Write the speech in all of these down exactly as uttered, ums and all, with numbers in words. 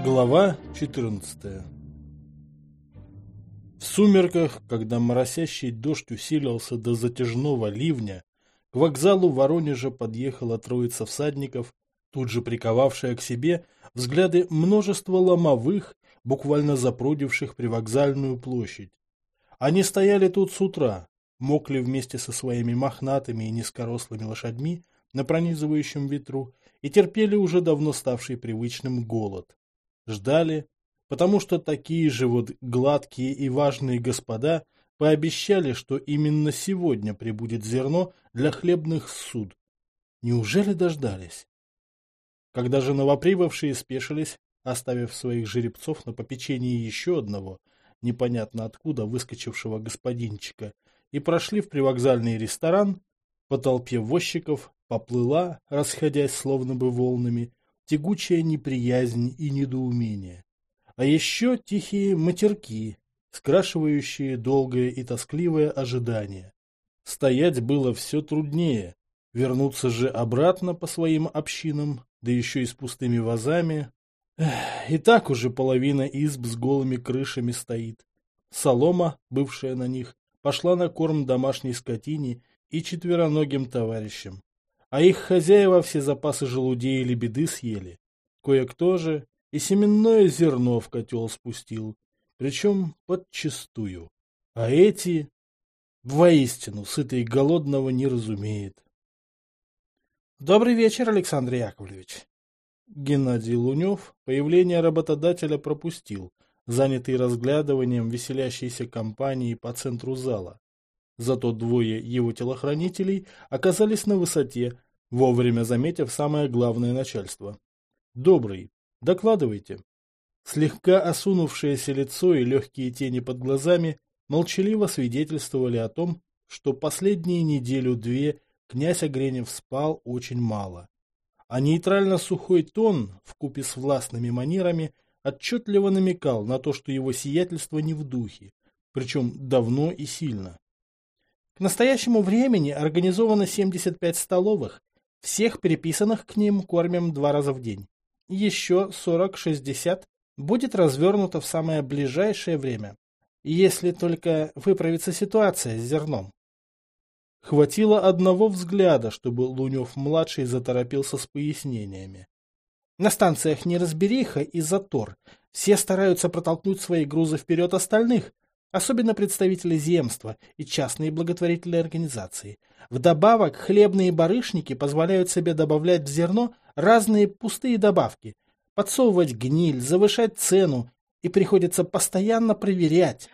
Глава четырнадцатая. В сумерках, когда моросящий дождь усилился до затяжного ливня, к вокзалу Воронежа подъехала троица всадников, тут же приковавшая к себе взгляды множества ломовых, буквально запрудивших привокзальную площадь. Они стояли тут с утра, мокли вместе со своими мохнатыми и низкорослыми лошадьми на пронизывающем ветру и терпели уже давно ставший привычным голод. Ждали, потому что такие же вот гладкие и важные господа пообещали, что именно сегодня прибудет зерно для хлебных суд. Неужели дождались? Когда же новоприбывшие спешились, оставив своих жеребцов на попечении еще одного, непонятно откуда выскочившего господинчика, и прошли в привокзальный ресторан, по толпе возчиков поплыла, расходясь словно бы волнами, тягучая неприязнь и недоумение. А еще тихие матерки, скрашивающие долгое и тоскливое ожидание. Стоять было все труднее, вернуться же обратно по своим общинам, да еще и с пустыми вазами. Эх, и так уже половина изб с голыми крышами стоит. Солома, бывшая на них, пошла на корм домашней скотине и четвероногим товарищам. А их хозяева все запасы желудей и лебеды съели. Кое-кто же и семенное зерно в котел спустил, причем подчистую. А эти, воистину, сытый голодного не разумеет. Добрый вечер, Александр Яковлевич. Геннадий Лунев появление работодателя пропустил, занятый разглядыванием веселящейся компании по центру зала. Зато двое его телохранителей оказались на высоте, вовремя заметив самое главное начальство. «Добрый, докладывайте». Слегка осунувшееся лицо и легкие тени под глазами молчаливо свидетельствовали о том, что последние неделю-две князь Огренев спал очень мало. А нейтрально-сухой тон, вкупе с властными манерами, отчетливо намекал на то, что его сиятельство не в духе, причем давно и сильно. К настоящему времени организовано семьдесят пять столовых, всех переписанных к ним кормим два раза в день. Еще сорок-шестьдесят будет развернуто в самое ближайшее время, если только выправится ситуация с зерном. Хватило одного взгляда, чтобы Лунев-младший заторопился с пояснениями. На станциях неразбериха и затор. Все стараются протолкнуть свои грузы вперед остальных, особенно представители земства и частные благотворительные организации. Вдобавок, хлебные барышники позволяют себе добавлять в зерно разные пустые добавки, подсовывать гниль, завышать цену, и приходится постоянно проверять.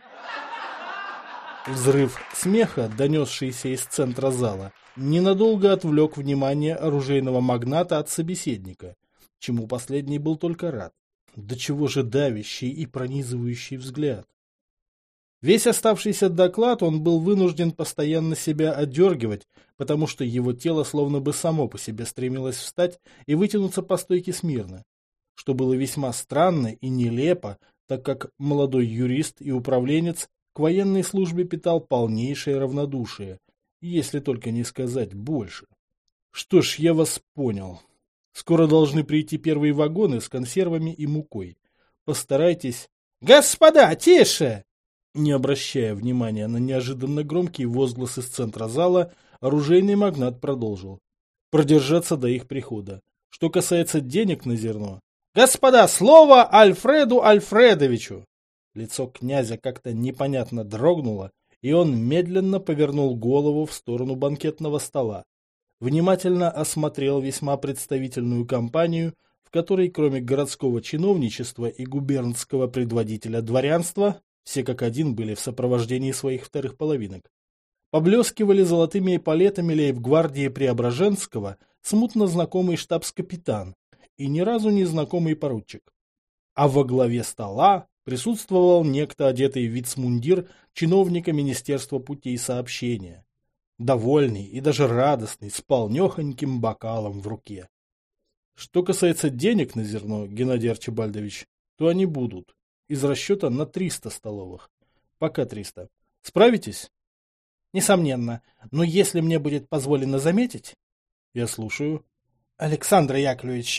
Взрыв смеха, донесшийся из центра зала, ненадолго отвлек внимание оружейного магната от собеседника, чему последний был только рад. До чего же давящий и пронизывающий взгляд. Весь оставшийся доклад он был вынужден постоянно себя отдергивать, потому что его тело словно бы само по себе стремилось встать и вытянуться по стойке смирно, что было весьма странно и нелепо, так как молодой юрист и управленец к военной службе питал полнейшее равнодушие, если только не сказать больше. Что ж, я вас понял. Скоро должны прийти первые вагоны с консервами и мукой. Постарайтесь... Господа, тише! Не обращая внимания на неожиданно громкий возглас из центра зала, оружейный магнат продолжил. Продержаться до их прихода. Что касается денег на зерно... Господа, слово Альфреду Альфредовичу! Лицо князя как-то непонятно дрогнуло, и он медленно повернул голову в сторону банкетного стола. Внимательно осмотрел весьма представительную компанию, в которой кроме городского чиновничества и губернского предводителя дворянства, все как один были в сопровождении своих вторых половинок, поблескивали золотыми эполетами лейб-гвардии Преображенского смутно знакомый штабс-капитан и ни разу не знакомый поручик. А во главе стола присутствовал некто, одетый в вицмундир чиновника Министерства путей сообщения, довольный и даже радостный, с полнехоньким бокалом в руке. Что касается денег на зерно, Геннадий Арчибальдович, то они будут. Из расчета на триста столовых. Пока триста. Справитесь? Несомненно. Но если мне будет позволено заметить... Я слушаю. Александр Яковлевич,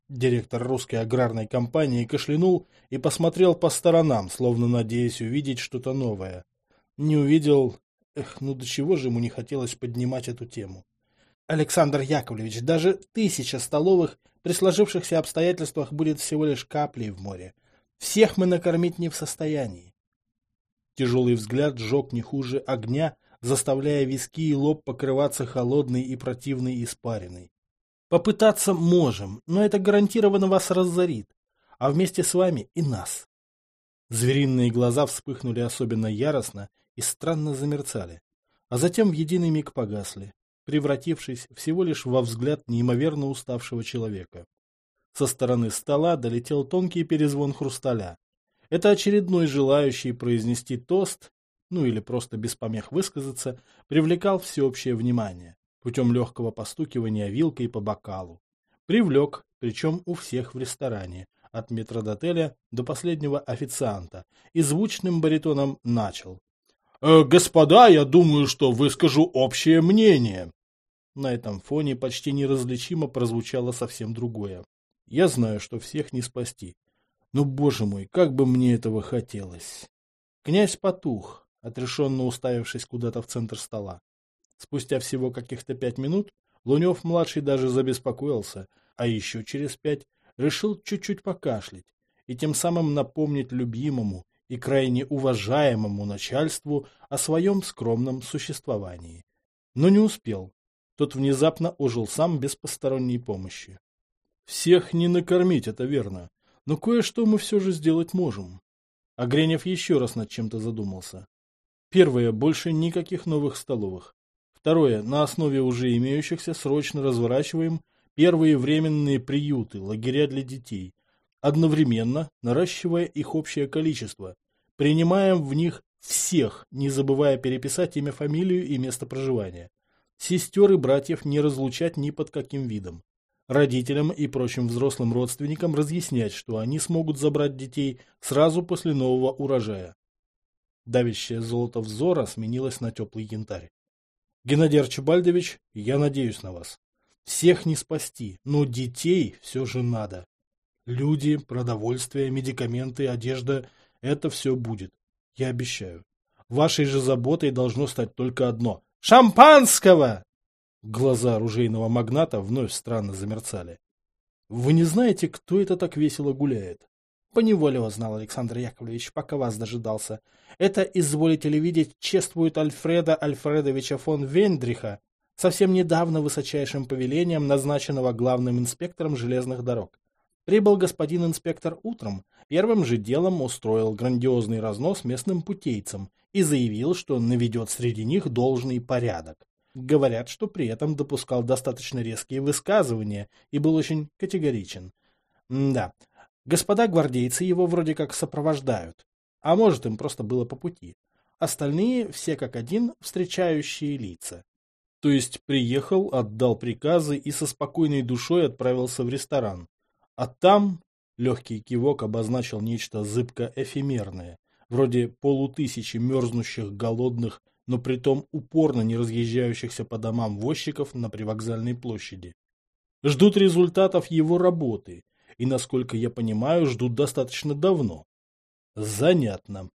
Директор русской аграрной компании кашлянул и посмотрел по сторонам, словно надеясь увидеть что-то новое. Не увидел... Эх, ну до чего же ему не хотелось поднимать эту тему. Александр Яковлевич, даже тысяча столовых при сложившихся обстоятельствах будет всего лишь каплей в море. Всех мы накормить не в состоянии. Тяжелый взгляд сжег не хуже огня, заставляя виски и лоб покрываться холодной и противной испариной. Попытаться можем, но это гарантированно вас разорит, а вместе с вами и нас. Звериные глаза вспыхнули особенно яростно и странно замерцали, а затем в единый миг погасли, превратившись всего лишь во взгляд неимоверно уставшего человека. Со стороны стола долетел тонкий перезвон хрусталя. Это очередной желающий произнести тост, ну или просто без помех высказаться, привлекал всеобщее внимание путем легкого постукивания вилкой по бокалу. Привлек, причем у всех в ресторане, от метрдотеля до последнего официанта, и звучным баритоном начал. «Э, «Господа, я думаю, что выскажу общее мнение». На этом фоне почти неразличимо прозвучало совсем другое. Я знаю, что всех не спасти. Но, боже мой, как бы мне этого хотелось. Князь потух, отрешенно уставившись куда-то в центр стола. Спустя всего каких-то пять минут Лунев-младший даже забеспокоился, а еще через пять решил чуть-чуть покашлять и тем самым напомнить любимому и крайне уважаемому начальству о своем скромном существовании. Но не успел. Тот внезапно ожил сам без посторонней помощи. Всех не накормить, это верно, но кое-что мы все же сделать можем. А Гренев еще раз над чем-то задумался. Первое, больше никаких новых столовых. Второе, на основе уже имеющихся срочно разворачиваем первые временные приюты, лагеря для детей, одновременно наращивая их общее количество. Принимаем в них всех, не забывая переписать имя, фамилию и место проживания. Сестер и братьев не разлучать ни под каким видом. Родителям и прочим взрослым родственникам разъяснять, что они смогут забрать детей сразу после нового урожая. Давящее золото взора сменилось на теплый янтарь. Геннадий Арчибальдович, я надеюсь на вас. Всех не спасти, но детей все же надо. Люди, продовольствие, медикаменты, одежда – это все будет. Я обещаю. Вашей же заботой должно стать только одно – шампанского! Глаза оружейного магната вновь странно замерцали. Вы не знаете, кто это так весело гуляет? Поневоле узнал, Александр Яковлевич, пока вас дожидался. Это, изволите ли видеть, чествует Альфреда Альфредовича фон Вендриха, совсем недавно высочайшим повелением, назначенного главным инспектором железных дорог. Прибыл господин инспектор утром, первым же делом устроил грандиозный разнос местным путейцам и заявил, что наведет среди них должный порядок. Говорят, что при этом допускал достаточно резкие высказывания и был очень категоричен. Да, господа гвардейцы его вроде как сопровождают, а может им просто было по пути. Остальные все как один встречающие лица. То есть приехал, отдал приказы и со спокойной душой отправился в ресторан. А там легкий кивок обозначил нечто зыбко-эфемерное, вроде полутысячи мерзнущих, голодных, но притом упорно не разъезжающихся по домам возчиков на привокзальной площади. Ждут результатов его работы, и, насколько я понимаю, ждут достаточно давно. Занятно.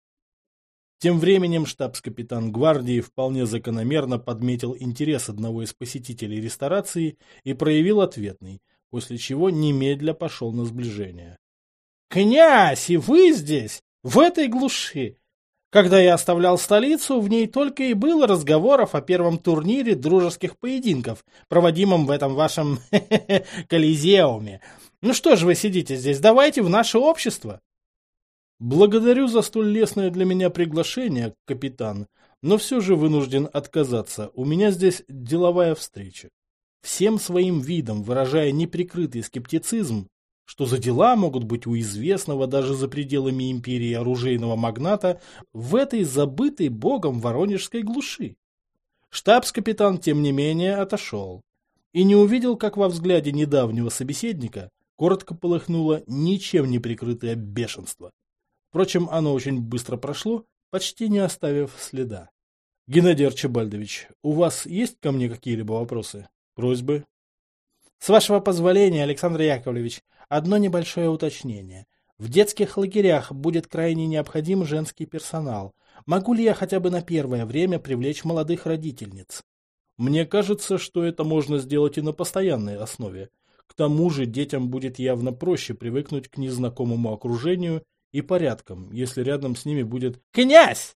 Тем временем штабс-капитан гвардии вполне закономерно подметил интерес одного из посетителей ресторации и проявил ответный, после чего немедля пошел на сближение. «Князь, и вы здесь, в этой глуши! Когда я оставлял столицу, в ней только и было разговоров о первом турнире дружеских поединков, проводимом в этом вашем колизеуме. Ну что же вы сидите здесь, давайте в наше общество!» «Благодарю за столь лестное для меня приглашение, капитан, но все же вынужден отказаться, у меня здесь деловая встреча». Всем своим видом выражая неприкрытый скептицизм, что за дела могут быть у известного даже за пределами империи оружейного магната в этой забытой богом воронежской глуши. Штабс-капитан, тем не менее, отошел и не увидел, как во взгляде недавнего собеседника коротко полыхнуло ничем не прикрытое бешенство. Впрочем, оно очень быстро прошло, почти не оставив следа. Геннадий Арчибальдович, у вас есть ко мне какие-либо вопросы, просьбы? С вашего позволения, Александр Яковлевич, Одно небольшое уточнение. В детских лагерях будет крайне необходим женский персонал. Могу ли я хотя бы на первое время привлечь молодых родительниц? Мне кажется, что это можно сделать и на постоянной основе. К тому же детям будет явно проще привыкнуть к незнакомому окружению и порядкам, если рядом с ними будет «Князь!».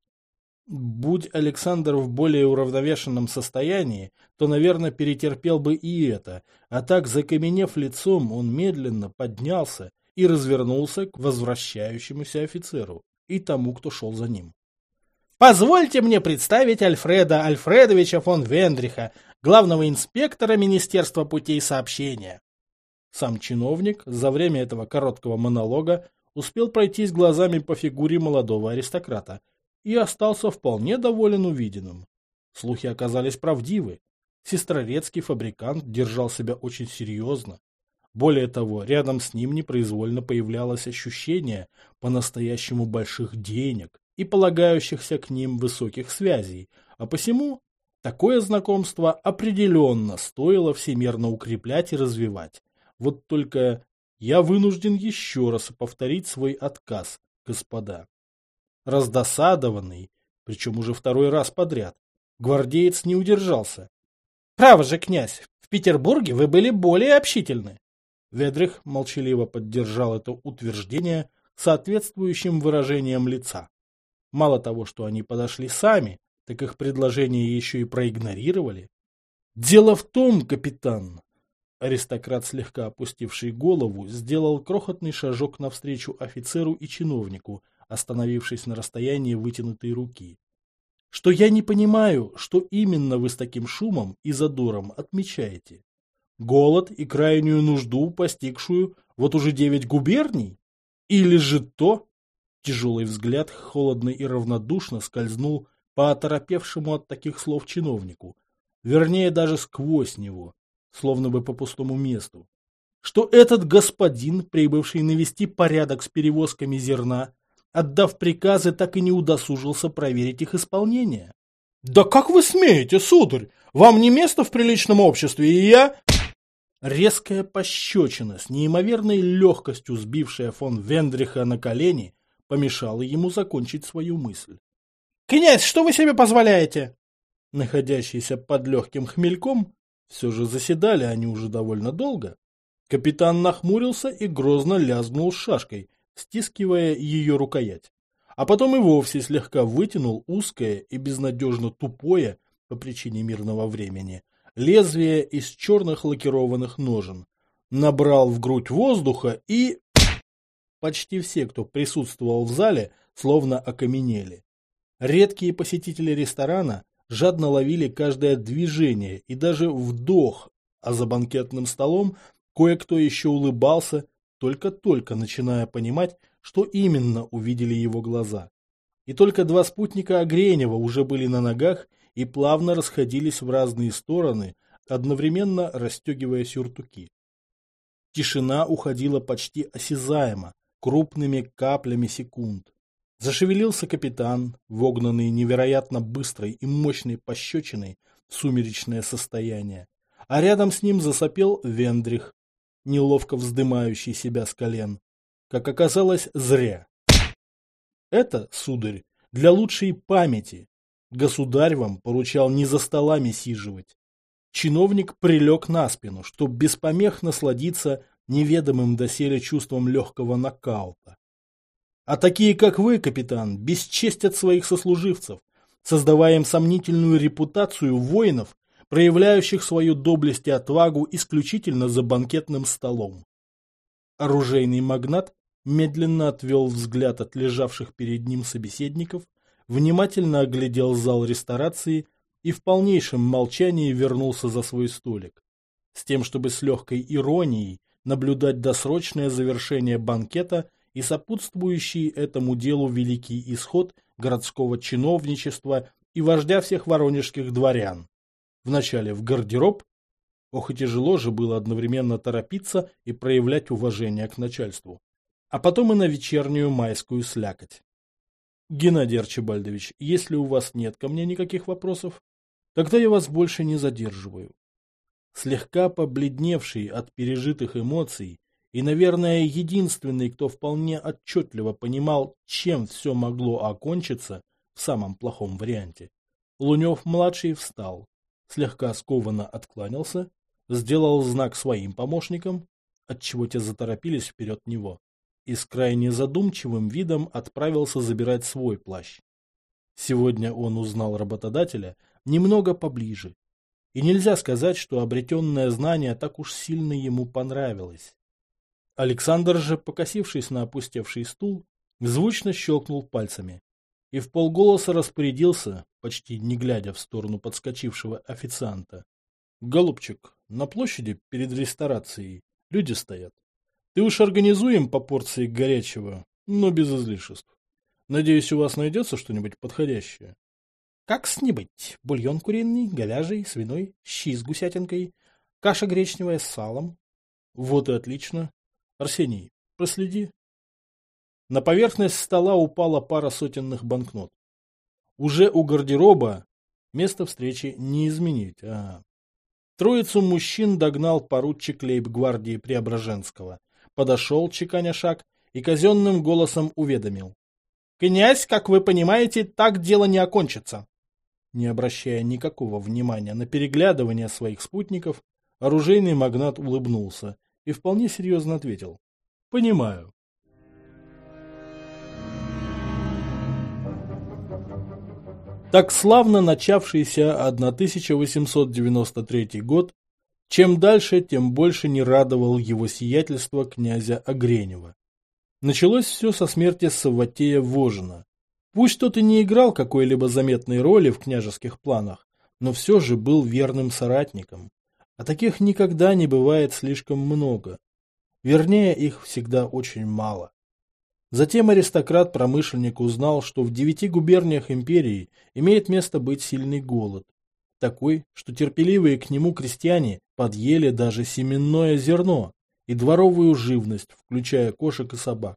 Будь Александр в более уравновешенном состоянии, то, наверное, перетерпел бы и это, а так, закаменев лицом, он медленно поднялся и развернулся к возвращающемуся офицеру и тому, кто шел за ним. «Позвольте мне представить Альфреда Альфредовича фон Вендриха, главного инспектора Министерства путей сообщения». Сам чиновник за время этого короткого монолога успел пройтись глазами по фигуре молодого аристократа и остался вполне доволен увиденным. Слухи оказались правдивы. Сестрорецкий фабрикант держал себя очень серьезно. Более того, рядом с ним непроизвольно появлялось ощущение по-настоящему больших денег и полагающихся к ним высоких связей, а посему такое знакомство определенно стоило всемерно укреплять и развивать. Вот только я вынужден еще раз повторить свой отказ, господа. Раздосадованный, причем уже второй раз подряд, гвардеец не удержался. «Право же, князь, в Петербурге вы были более общительны». Ведрих молчаливо поддержал это утверждение соответствующим выражением лица. Мало того, что они подошли сами, так их предложение еще и проигнорировали. «Дело в том, капитан...» Аристократ, слегка опустивший голову, сделал крохотный шажок навстречу офицеру и чиновнику, остановившись на расстоянии вытянутой руки. «Что я не понимаю, что именно вы с таким шумом и задором отмечаете? Голод и крайнюю нужду, постигшую вот уже девять губерний? Или же то...» Тяжелый взгляд холодно и равнодушно скользнул по оторопевшему от таких слов чиновнику, вернее даже сквозь него, словно бы по пустому месту. Что этот господин, прибывший навести порядок с перевозками зерна, отдав приказы, так и не удосужился проверить их исполнение. «Да как вы смеете, сударь? Вам не место в приличном обществе, и я...» Резкая пощечина, с неимоверной легкостью сбившая фон Вендриха на колени, помешала ему закончить свою мысль. «Князь, что вы себе позволяете?» Находящийся под легким хмельком, все же заседали они уже довольно долго, капитан нахмурился и грозно лязгнул шашкой, стискивая ее рукоять, а потом и вовсе слегка вытянул узкое и безнадежно тупое, по причине мирного времени, лезвие из черных лакированных ножен, набрал в грудь воздуха и... Почти все, кто присутствовал в зале, словно окаменели. Редкие посетители ресторана жадно ловили каждое движение и даже вдох, а за банкетным столом кое-кто еще улыбался, только-только начиная понимать, что именно увидели его глаза. И только два спутника Огренева уже были на ногах и плавно расходились в разные стороны, одновременно расстегивая сюртуки. Тишина уходила почти осязаемо, крупными каплями секунд. Зашевелился капитан, вогнанный невероятно быстрой и мощной пощечиной в сумеречное состояние, а рядом с ним засопел Вендрих, неловко вздымающий себя с колен. Как оказалось, зря. Это, сударь, для лучшей памяти. Государь вам поручал не за столами сиживать. Чиновник прилег на спину, чтоб без помех насладиться неведомым доселе чувством легкого нокаута. А такие, как вы, капитан, бесчестят своих сослуживцев, создавая им сомнительную репутацию воинов, проявляющих свою доблесть и отвагу исключительно за банкетным столом. Оружейный магнат медленно отвел взгляд от лежавших перед ним собеседников, внимательно оглядел зал ресторации и в полнейшем молчании вернулся за свой столик, с тем, чтобы с легкой иронией наблюдать досрочное завершение банкета и сопутствующий этому делу великий исход городского чиновничества и вождя всех воронежских дворян. Вначале в гардероб, ох и тяжело же было одновременно торопиться и проявлять уважение к начальству, а потом и на вечернюю майскую слякоть. Геннадий Арчибальдович, если у вас нет ко мне никаких вопросов, тогда я вас больше не задерживаю. Слегка побледневший от пережитых эмоций и, наверное, единственный, кто вполне отчетливо понимал, чем все могло окончиться в самом плохом варианте, Лунев-младший встал, слегка скованно откланялся, сделал знак своим помощникам, отчего те заторопились вперед него, и с крайне задумчивым видом отправился забирать свой плащ. Сегодня он узнал работодателя немного поближе, и нельзя сказать, что обретенное знание так уж сильно ему понравилось. Александр же, покосившись на опустевший стул, звучно щелкнул пальцами и вполголоса распорядился, почти не глядя в сторону подскочившего официанта. — Голубчик, на площади перед ресторацией люди стоят. Ты уж организуй им по порции горячего, но без излишеств. Надеюсь, у вас найдется что-нибудь подходящее. — Как-с не быть. Бульон куриный, говяжий, свиной, щи с гусятинкой, каша гречневая с салом. — Вот и отлично. Арсений, проследи. На поверхность стола упала пара сотенных банкнот. Уже у гардероба место встречи не изменить. А... Троицу мужчин догнал поручик лейб-гвардии Преображенского, подошел, чеканя шаг, и казенным голосом уведомил. «Князь, как вы понимаете, так дело не окончится». Не обращая никакого внимания на переглядывание своих спутников, оружейный магнат улыбнулся и вполне серьезно ответил. «Понимаю». Так славно начавшийся тысяча восемьсот девяносто третий год, чем дальше, тем больше не радовал его сиятельство князя Огренева. Началось все со смерти Савватея Вожина. Пусть тот и не играл какой-либо заметной роли в княжеских планах, но все же был верным соратником. А таких никогда не бывает слишком много. Вернее, их всегда очень мало. Затем аристократ-промышленник узнал, что в девяти губерниях империи имеет место быть сильный голод. Такой, что терпеливые к нему крестьяне подъели даже семенное зерно и дворовую живность, включая кошек и собак.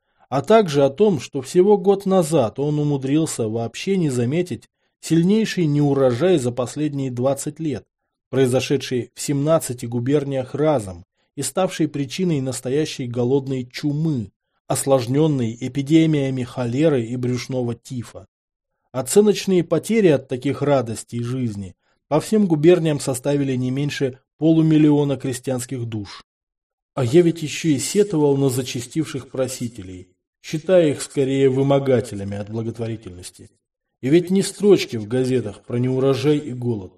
А также о том, что всего год назад он умудрился вообще не заметить сильнейший неурожай за последние двадцать лет, произошедший в семнадцати губерниях разом и ставший причиной настоящей голодной чумы, осложненной эпидемиями холеры и брюшного тифа. Оценочные потери от таких радостей жизни по всем губерниям составили не меньше полумиллиона крестьянских душ. А я ведь еще и сетовал на зачастивших просителей, считая их скорее вымогателями от благотворительности. И ведь ни строчки в газетах про неурожай и голод.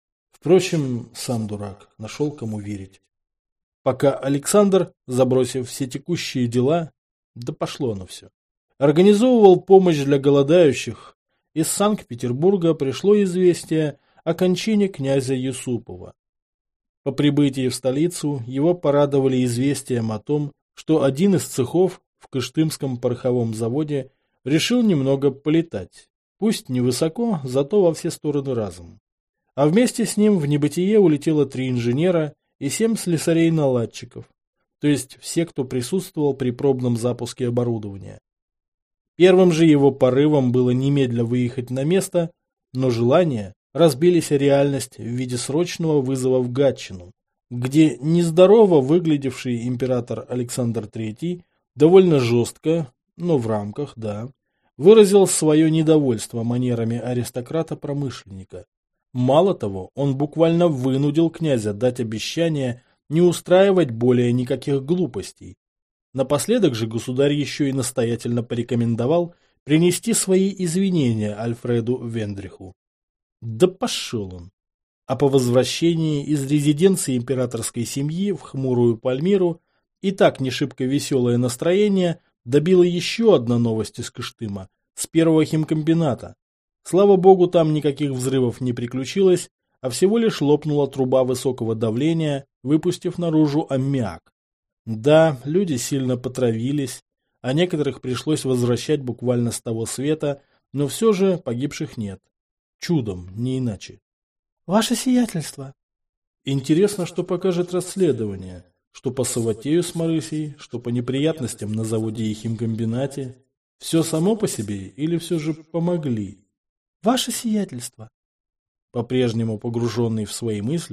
Впрочем, сам дурак, нашел кому верить. Пока Александр, забросив все текущие дела, да пошло оно все, организовывал помощь для голодающих, из Санкт-Петербурга пришло известие о кончине князя Юсупова. По прибытии в столицу его порадовали известием о том, что один из цехов в Кыштымском пороховом заводе решил немного полетать, пусть невысоко, зато во все стороны разом. А вместе с ним в небытие улетело три инженера и семь слесарей-наладчиков, то есть все, кто присутствовал при пробном запуске оборудования. Первым же его порывом было немедля выехать на место, но желания разбились о реальность в виде срочного вызова в Гатчину, где нездорово выглядевший император Александр Третий довольно жестко, но в рамках, да, выразил свое недовольство манерами аристократа-промышленника. Мало того, он буквально вынудил князя дать обещание не устраивать более никаких глупостей. Напоследок же государь еще и настоятельно порекомендовал принести свои извинения Альфреду Вендриху. Да пошел он. А по возвращении из резиденции императорской семьи в хмурую Пальмиру и так не шибко веселое настроение добило еще одна новость из Кыштыма, с первого химкомбината. Слава богу, там никаких взрывов не приключилось, а всего лишь лопнула труба высокого давления, выпустив наружу аммиак. Да, люди сильно потравились, а некоторых пришлось возвращать буквально с того света, но все же погибших нет. Чудом, не иначе. Ваше сиятельство. Интересно, что покажет расследование, что по Савватею с Марысей, что по неприятностям на заводе и химкомбинате. Все само по себе или все же помогли? Ваше сиятельство. По-прежнему погруженный в свои мысли,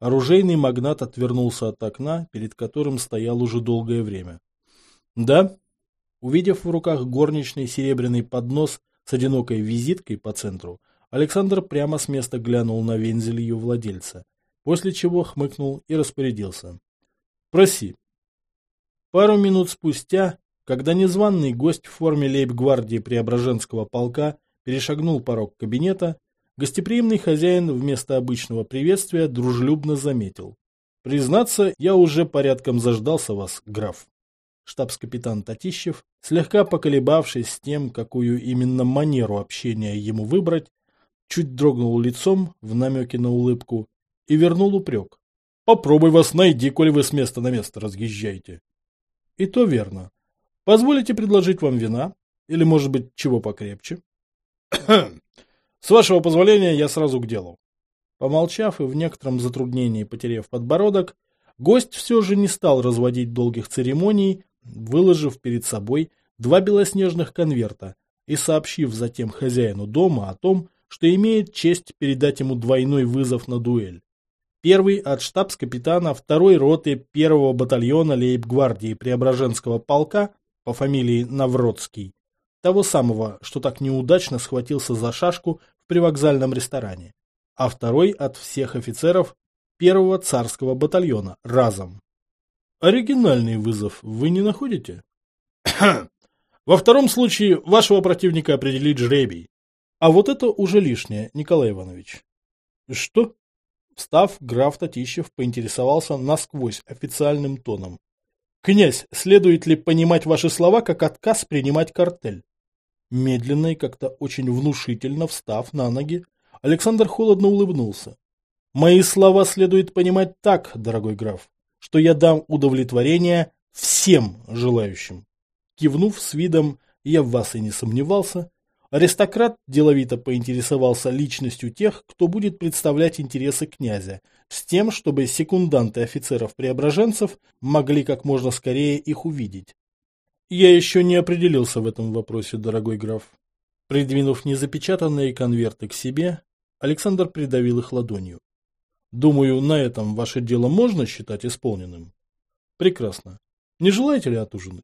Оружейный магнат отвернулся от окна, перед которым стоял уже долгое время. «Да?» Увидев в руках горничный серебряный поднос с одинокой визиткой по центру, Александр прямо с места глянул на вензель ее владельца, после чего хмыкнул и распорядился. «Проси». Пару минут спустя, когда незваный гость в форме лейб-гвардии Преображенского полка перешагнул порог кабинета, гостеприимный хозяин вместо обычного приветствия дружелюбно заметил. «Признаться, я уже порядком заждался вас, граф». Штабс-капитан Татищев, слегка поколебавшись с тем, какую именно манеру общения ему выбрать, чуть дрогнул лицом в намеке на улыбку и вернул упрек. «Попробуй вас найди, коли вы с места на место разъезжаете». «И то верно. Позволите предложить вам вина? Или, может быть, чего покрепче?» «С вашего позволения, я сразу к делу». Помолчав и в некотором затруднении потеряв подбородок, гость все же не стал разводить долгих церемоний, выложив перед собой два белоснежных конверта и сообщив затем хозяину дома о том, что имеет честь передать ему двойной вызов на дуэль. Первый от штабс-капитана второй роты первого батальона лейб-гвардии Преображенского полка по фамилии Навродский, того самого, что так неудачно схватился за шашку в привокзальном ресторане, а второй от всех офицеров первого царского батальона разом. Оригинальный вызов вы не находите? Во втором случае вашего противника определит жребий. А вот это уже лишнее, Николай Иванович. Что? Встав, граф Татищев поинтересовался насквозь официальным тоном. Князь, следует ли понимать ваши слова как отказ принимать картель? Медленно и как-то очень внушительно встав на ноги, Александр холодно улыбнулся. Мои слова следует понимать так, дорогой граф, что я дам удовлетворение всем желающим. Кивнув с видом «я в вас и не сомневался», аристократ деловито поинтересовался личностью тех, кто будет представлять интересы князя, с тем, чтобы секунданты офицеров-преображенцев могли как можно скорее их увидеть. Я еще не определился в этом вопросе, дорогой граф. Придвинув незапечатанные конверты к себе, Александр придавил их ладонью. Думаю, на этом ваше дело можно считать исполненным. Прекрасно. Не желаете ли отужинать?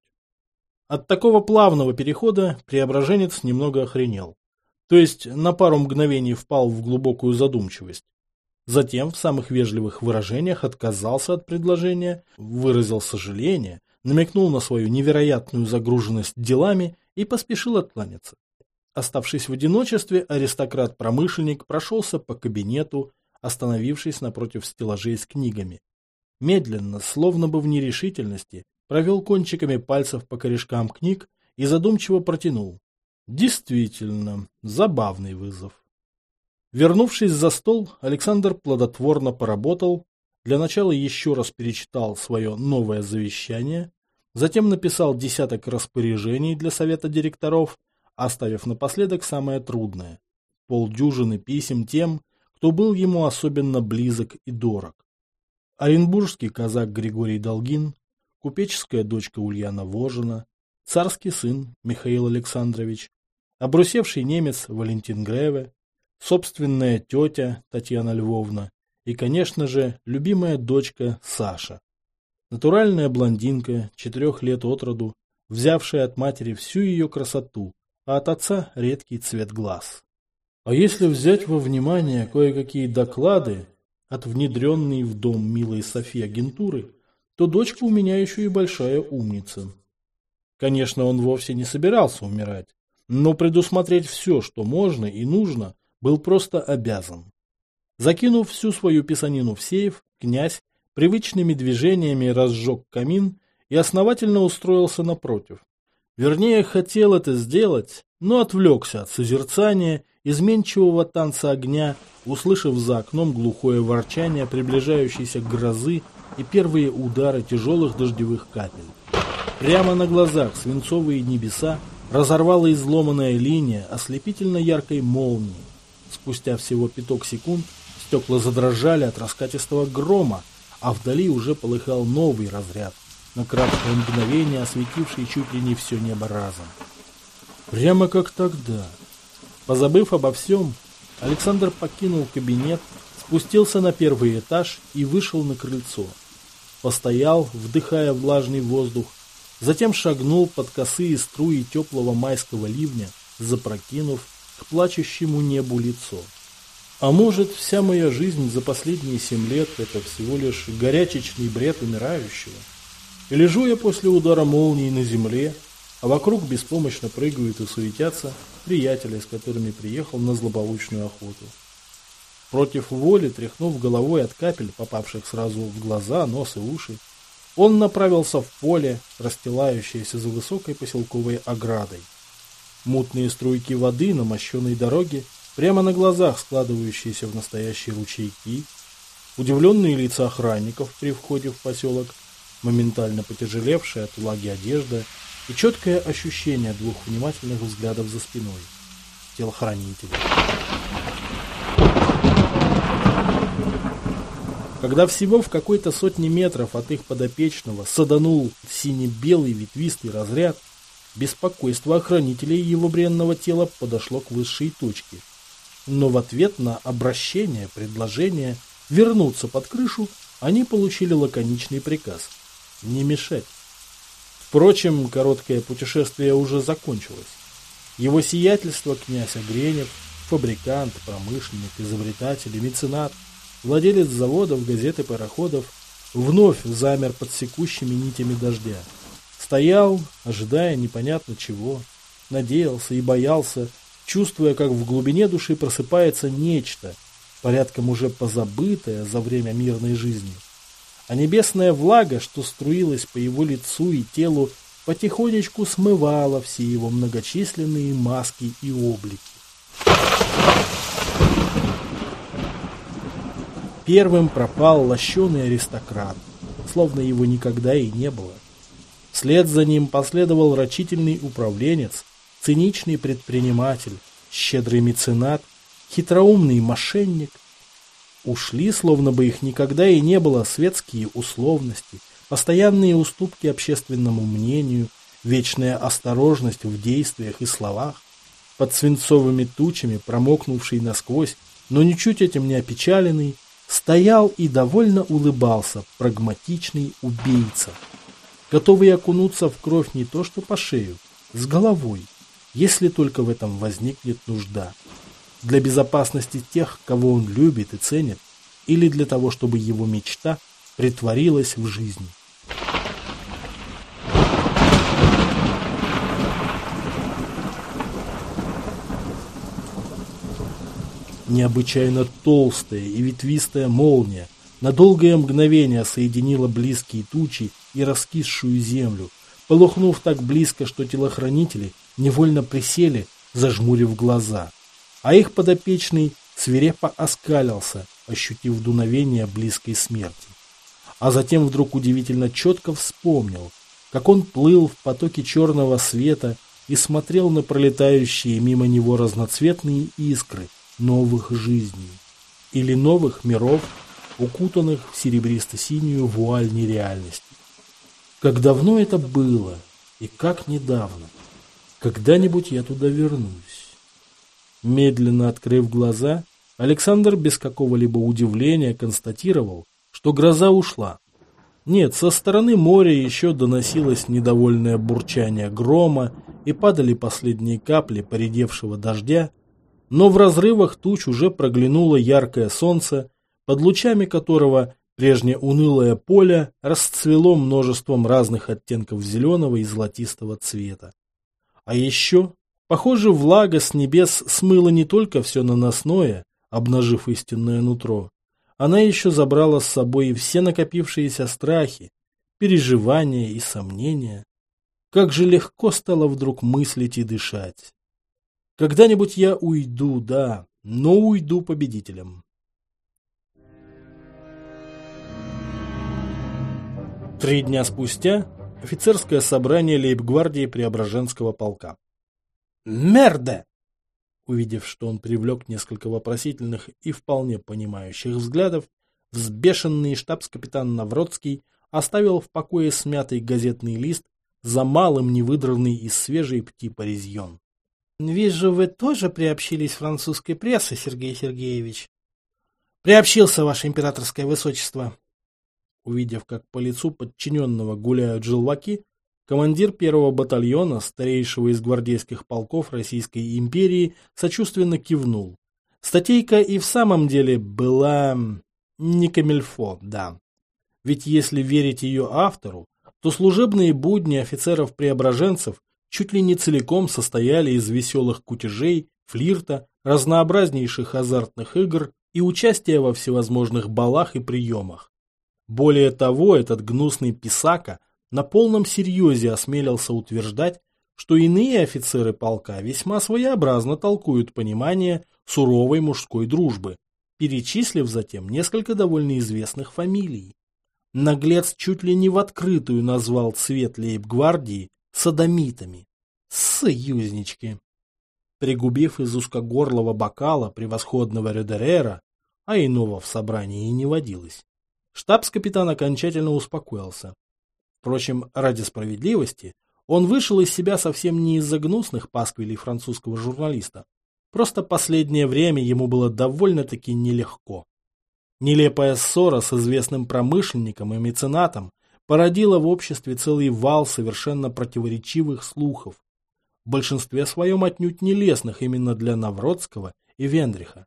От такого плавного перехода преображенец немного охренел. То есть на пару мгновений впал в глубокую задумчивость. Затем в самых вежливых выражениях отказался от предложения, выразил сожаление, намекнул на свою невероятную загруженность делами и поспешил откланяться. Оставшись в одиночестве, аристократ-промышленник прошелся по кабинету, остановившись напротив стеллажей с книгами. Медленно, словно бы в нерешительности, провел кончиками пальцев по корешкам книг и задумчиво протянул. Действительно, забавный вызов. Вернувшись за стол, Александр плодотворно поработал, для начала еще раз перечитал свое новое завещание, затем написал десяток распоряжений для совета директоров, оставив напоследок самое трудное – полдюжины писем тем, кто был ему особенно близок и дорог. Оренбургский казак Григорий Долгин, купеческая дочка Ульяна Вожина, царский сын Михаил Александрович, обрусевший немец Валентин Греве, собственная тетя Татьяна Львовна и, конечно же, любимая дочка Саша. Натуральная блондинка, четырех лет от роду, взявшая от матери всю ее красоту, а от отца редкий цвет глаз. А если взять во внимание кое-какие доклады от внедренной в дом милой Софии агентуры, то дочка у меня еще и большая умница. Конечно, он вовсе не собирался умирать, но предусмотреть все, что можно и нужно, был просто обязан. Закинув всю свою писанину в сейф, князь привычными движениями разжег камин и основательно устроился напротив. Вернее, хотел это сделать, но отвлекся от созерцания изменчивого танца огня, услышав за окном глухое ворчание приближающейся грозы и первые удары тяжелых дождевых капель. Прямо на глазах свинцовые небеса разорвала изломанная линия ослепительно яркой молнии. Спустя всего пяток секунд стекла задрожали от раскатистого грома, а вдали уже полыхал новый разряд, на краткое мгновение осветивший чуть ли не все небо разом. Прямо как тогда. Позабыв обо всем, Александр покинул кабинет, спустился на первый этаж и вышел на крыльцо. Постоял, вдыхая влажный воздух, затем шагнул под косые струи теплого майского ливня, запрокинув к плачущему небу лицо. А может, вся моя жизнь за последние семь лет – это всего лишь горячечный бред умирающего? И лежу я после удара молнии на земле, а вокруг беспомощно прыгают и суетятся приятели, с которыми приехал на злополучную охоту. Против воли, тряхнув головой от капель, попавших сразу в глаза, нос и уши, он направился в поле, расстилающееся за высокой поселковой оградой. Мутные струйки воды на мощеной дороге, прямо на глазах складывающиеся в настоящие ручейки, удивленные лица охранников при входе в поселок, моментально потяжелевшая от влаги одежда и четкое ощущение двух внимательных взглядов за спиной телохранителей. Когда всего в какой-то сотне метров от их подопечного саданул сине-белый ветвистый разряд, беспокойство охранителей его бренного тела подошло к высшей точке. Но в ответ на обращение, предложение вернуться под крышу, они получили лаконичный приказ – не мешать. Впрочем, короткое путешествие уже закончилось. Его сиятельство князь Огренев, фабрикант, промышленник, изобретатель и меценат, владелец заводов, газет и пароходов, вновь замер под секущими нитями дождя. Стоял, ожидая непонятно чего, надеялся и боялся, чувствуя, как в глубине души просыпается нечто, порядком уже позабытое за время мирной жизни. А небесная влага, что струилась по его лицу и телу, потихонечку смывала все его многочисленные маски и облики. Первым пропал лощеный аристократ, словно его никогда и не было. Вслед за ним последовал рачительный управленец, циничный предприниматель, щедрый меценат, хитроумный мошенник. Ушли, словно бы их никогда и не было, светские условности, постоянные уступки общественному мнению, вечная осторожность в действиях и словах. Под свинцовыми тучами, промокнувший насквозь, но ничуть этим не опечаленный, стоял и довольно улыбался прагматичный убийца, готовый окунуться в кровь не то что по шею, с головой, если только в этом возникнет нужда. Для безопасности тех, кого он любит и ценит, или для того, чтобы его мечта претворилась в жизнь. Необычайно толстая и ветвистая молния на долгое мгновение соединила близкие тучи и раскисшую землю, полыхнув так близко, что телохранители невольно присели, зажмурив глаза. А их подопечный свирепо оскалился, ощутив дуновение близкой смерти. А затем вдруг удивительно четко вспомнил, как он плыл в потоке черного света и смотрел на пролетающие мимо него разноцветные искры новых жизней или новых миров, укутанных в серебристо-синюю вуаль нереальности. Как давно это было и как недавно. Когда-нибудь я туда вернусь. Медленно открыв глаза, Александр без какого-либо удивления констатировал, что гроза ушла. Нет, со стороны моря еще доносилось недовольное бурчание грома и падали последние капли поредевшего дождя, но в разрывах туч уже проглянуло яркое солнце, под лучами которого прежнее унылое поле расцвело множеством разных оттенков зеленого и золотистого цвета. А еще, похоже, влага с небес смыла не только все наносное, обнажив истинное нутро, она еще забрала с собой и все накопившиеся страхи, переживания и сомнения. Как же легко стало вдруг мыслить и дышать. Когда-нибудь я уйду, да, но уйду победителем. Три дня спустя офицерское собрание лейб-гвардии Преображенского полка. «Мерде!» Увидев, что он привлек несколько вопросительных и вполне понимающих взглядов, взбешенный штабс-капитан Навродский оставил в покое смятый газетный лист, за малым не выдранный из свежей пти паризьон. «Вижу, вы тоже приобщились французской прессе, Сергей Сергеевич». Приобщился, ваше императорское высочество. Увидев, как по лицу подчиненного гуляют желваки, командир первого батальона, старейшего из гвардейских полков Российской империи, сочувственно кивнул. Статейка и в самом деле была не камильфо, да. Ведь если верить ее автору, то служебные будни офицеров-преображенцев чуть ли не целиком состояли из веселых кутежей, флирта, разнообразнейших азартных игр и участия во всевозможных балах и приемах. Более того, этот гнусный писака на полном серьезе осмелился утверждать, что иные офицеры полка весьма своеобразно толкуют понимание суровой мужской дружбы, перечислив затем несколько довольно известных фамилий. Наглец чуть ли не в открытую назвал цвет лейб-гвардии содомитами. Союзнички. Пригубив из узкогорлого бокала превосходного Редерера, а иного в собрании и не водилось, штабс-капитан окончательно успокоился. Впрочем, ради справедливости, он вышел из себя совсем не из-за гнусных пасквилей французского журналиста. Просто последнее время ему было довольно-таки нелегко. Нелепая ссора с известным промышленником и меценатом породила в обществе целый вал совершенно противоречивых слухов, в большинстве своем отнюдь не лестных именно для Навродского и Вендриха.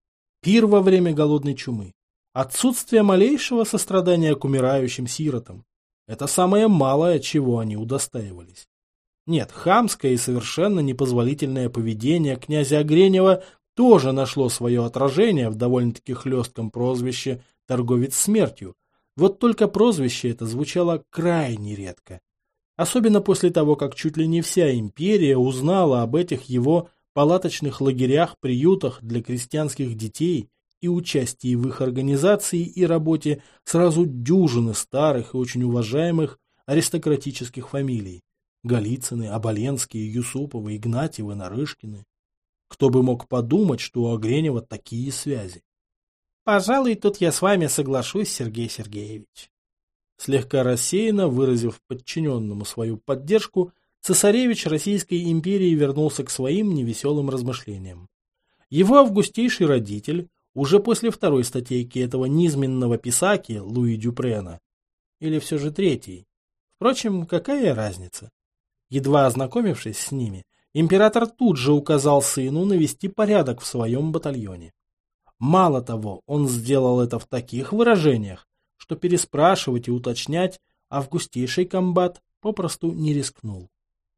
Пир во время голодной чумы, отсутствие малейшего сострадания к умирающим сиротам – это самое малое, чего они удостаивались. Нет, хамское и совершенно непозволительное поведение князя Огренева тоже нашло свое отражение в довольно-таки хлестком прозвище «торговец смертью». Вот только прозвище это звучало крайне редко. Особенно после того, как чуть ли не вся империя узнала об этих его палаточных лагерях, приютах для крестьянских детей и участии в их организации и работе сразу дюжины старых и очень уважаемых аристократических фамилий. Голицыны, Оболенские, Юсуповы, Игнатьевы, Нарышкины. Кто бы мог подумать, что у Огренева такие связи? Пожалуй, тут я с вами соглашусь, Сергей Сергеевич. Слегка рассеянно выразив подчиненному свою поддержку, цесаревич Российской империи вернулся к своим невеселым размышлениям. Его августейший родитель, уже после второй статейки этого низменного писаки Луи Дюпрена, или все же третий, впрочем, какая разница? Едва ознакомившись с ними, император тут же указал сыну навести порядок в своем батальоне. Мало того, он сделал это в таких выражениях, что переспрашивать и уточнять августейший комбат попросту не рискнул.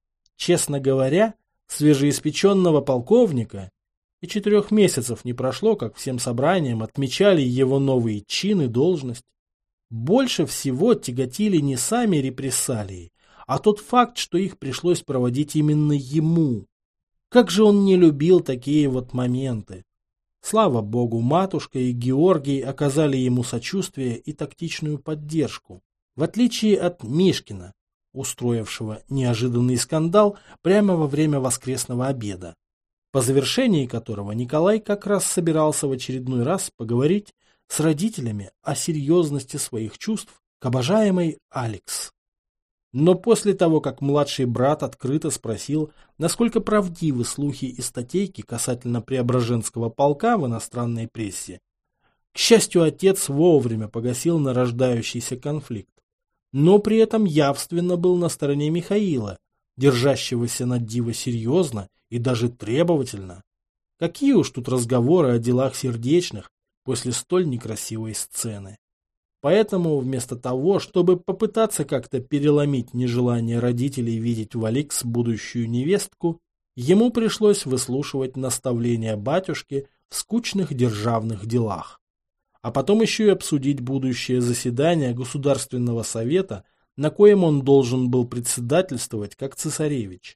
Честно говоря, свежеиспеченного полковника и четырех месяцев не прошло, как всем собраниям отмечали его новые чины и должность. Больше всего тяготили не сами репрессалии, а тот факт, что их пришлось проводить именно ему. Как же он не любил такие вот моменты. Слава богу, матушка и Георгий оказали ему сочувствие и тактичную поддержку, в отличие от Мишкина, устроившего неожиданный скандал прямо во время воскресного обеда, по завершении которого Николай как раз собирался в очередной раз поговорить с родителями о серьезности своих чувств к обожаемой Алекс. Но после того, как младший брат открыто спросил, насколько правдивы слухи и статейки касательно Преображенского полка в иностранной прессе, к счастью, отец вовремя погасил нарождающийся конфликт, но при этом явственно был на стороне Михаила, держащегося на диво серьезно и даже требовательно. Какие уж тут разговоры о делах сердечных после столь некрасивой сцены. Поэтому вместо того, чтобы попытаться как-то переломить нежелание родителей видеть в Алекс будущую невестку, ему пришлось выслушивать наставления батюшки в скучных державных делах. А потом еще и обсудить будущее заседание Государственного совета, на коем он должен был председательствовать как цесаревич.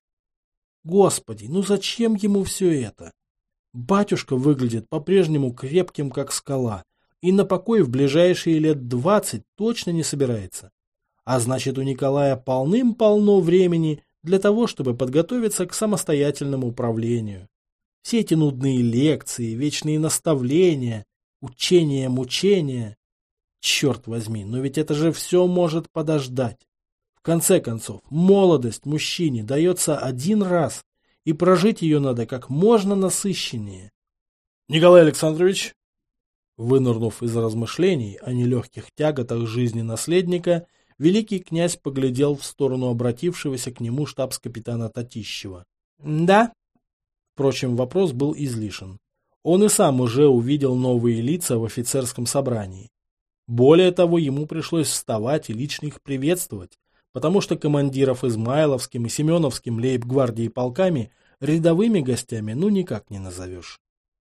Господи, ну зачем ему все это? Батюшка выглядит по-прежнему крепким, как скала, и на покой в ближайшие лет двадцать точно не собирается. А значит, у Николая полным-полно времени для того, чтобы подготовиться к самостоятельному управлению. Все эти нудные лекции, вечные наставления, учения, мучения. Черт возьми, но ведь это же все может подождать. В конце концов, молодость мужчине дается один раз, и прожить ее надо как можно насыщеннее. Николай Александрович? Вынырнув из размышлений о нелегких тяготах жизни наследника, великий князь поглядел в сторону обратившегося к нему штабс-капитана Татищева. «Да?» Впрочем, вопрос был излишен. Он и сам уже увидел новые лица в офицерском собрании. Более того, ему пришлось вставать и лично их приветствовать, потому что командиров Измайловским и Семеновским лейб-гвардии полками рядовыми гостями ну никак не назовешь.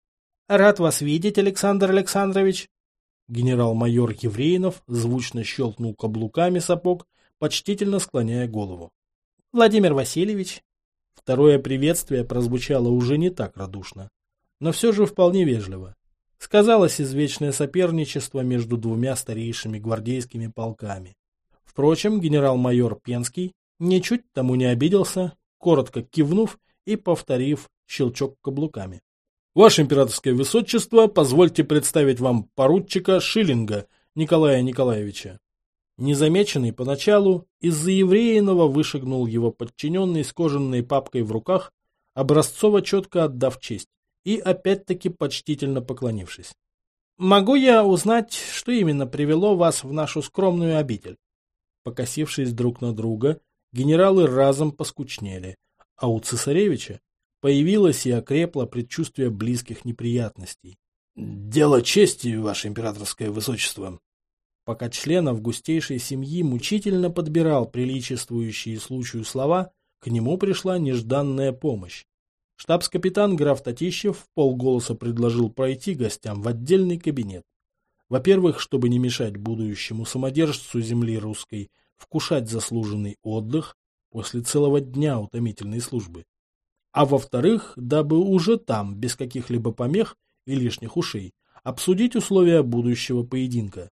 «Рад вас видеть, Александр Александрович!» Генерал-майор Евреинов звучно щелкнул каблуками сапог, почтительно склоняя голову. «Владимир Васильевич!» Второе приветствие прозвучало уже не так радушно, но все же вполне вежливо. Сказалось извечное соперничество между двумя старейшими гвардейскими полками. Впрочем, генерал-майор Пенский ничуть тому не обиделся, коротко кивнув и повторив щелчок каблуками. «Ваше императорское высочество, позвольте представить вам поручика Шиллинга Николая Николаевича». Незамеченный поначалу, из-за Евреинова вышагнул его подчиненный с кожаной папкой в руках, образцово четко отдав честь и опять-таки почтительно поклонившись. «Могу я узнать, что именно привело вас в нашу скромную обитель?» Покосившись друг на друга, генералы разом поскучнели, а у цесаревича появилось и окрепло предчувствие близких неприятностей. «Дело чести, ваше императорское высочество!» Пока член августейшей семьи мучительно подбирал приличествующие случаю слова, к нему пришла нежданная помощь. Штабс-капитан граф Татищев вполголоса предложил пройти гостям в отдельный кабинет. Во-первых, чтобы не мешать будущему самодержцу земли русской вкушать заслуженный отдых после целого дня утомительной службы. А во-вторых, дабы уже там, без каких-либо помех и лишних ушей, обсудить условия будущего поединка.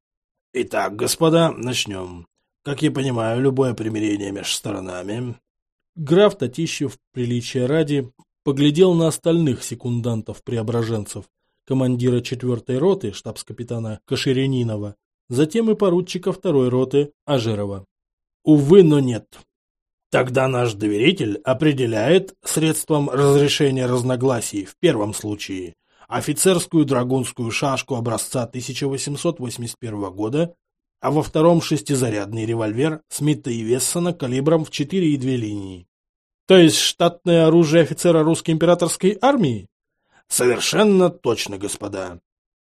«Итак, господа, начнем. Как я понимаю, любое примирение между сторонами...» Граф Татищев, приличия ради, поглядел на остальных секундантов-преображенцев, командира четвертой роты, штабс-капитана Каширянинова, затем и поручика второй роты Ажерова. «Увы, но нет. Тогда наш доверитель определяет средством разрешения разногласий в первом случае офицерскую драгунскую шашку образца тысяча восемьсот восемьдесят первого года, а во втором шестизарядный револьвер Смита и Вессона калибром в четыре и две линии. То есть штатное оружие офицера русской императорской армии? Совершенно точно, господа.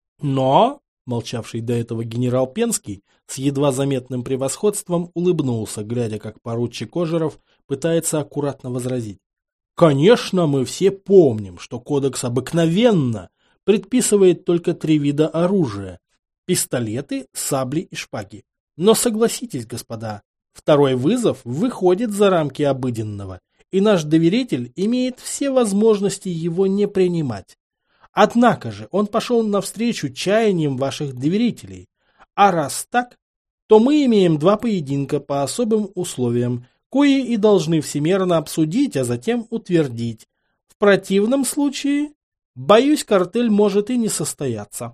Но, молчавший до этого генерал Пенский, с едва заметным превосходством улыбнулся, глядя, как поручик Ожеров пытается аккуратно возразить. Конечно, мы все помним, что кодекс обыкновенно предписывает только три вида оружия – пистолеты, сабли и шпаги. Но согласитесь, господа, второй вызов выходит за рамки обыденного, и наш доверитель имеет все возможности его не принимать. Однако же он пошел навстречу чаяниям ваших доверителей. А раз так, то мы имеем два поединка по особым условиям, кои и должны всемерно обсудить, а затем утвердить. В противном случае, боюсь, картель может и не состояться.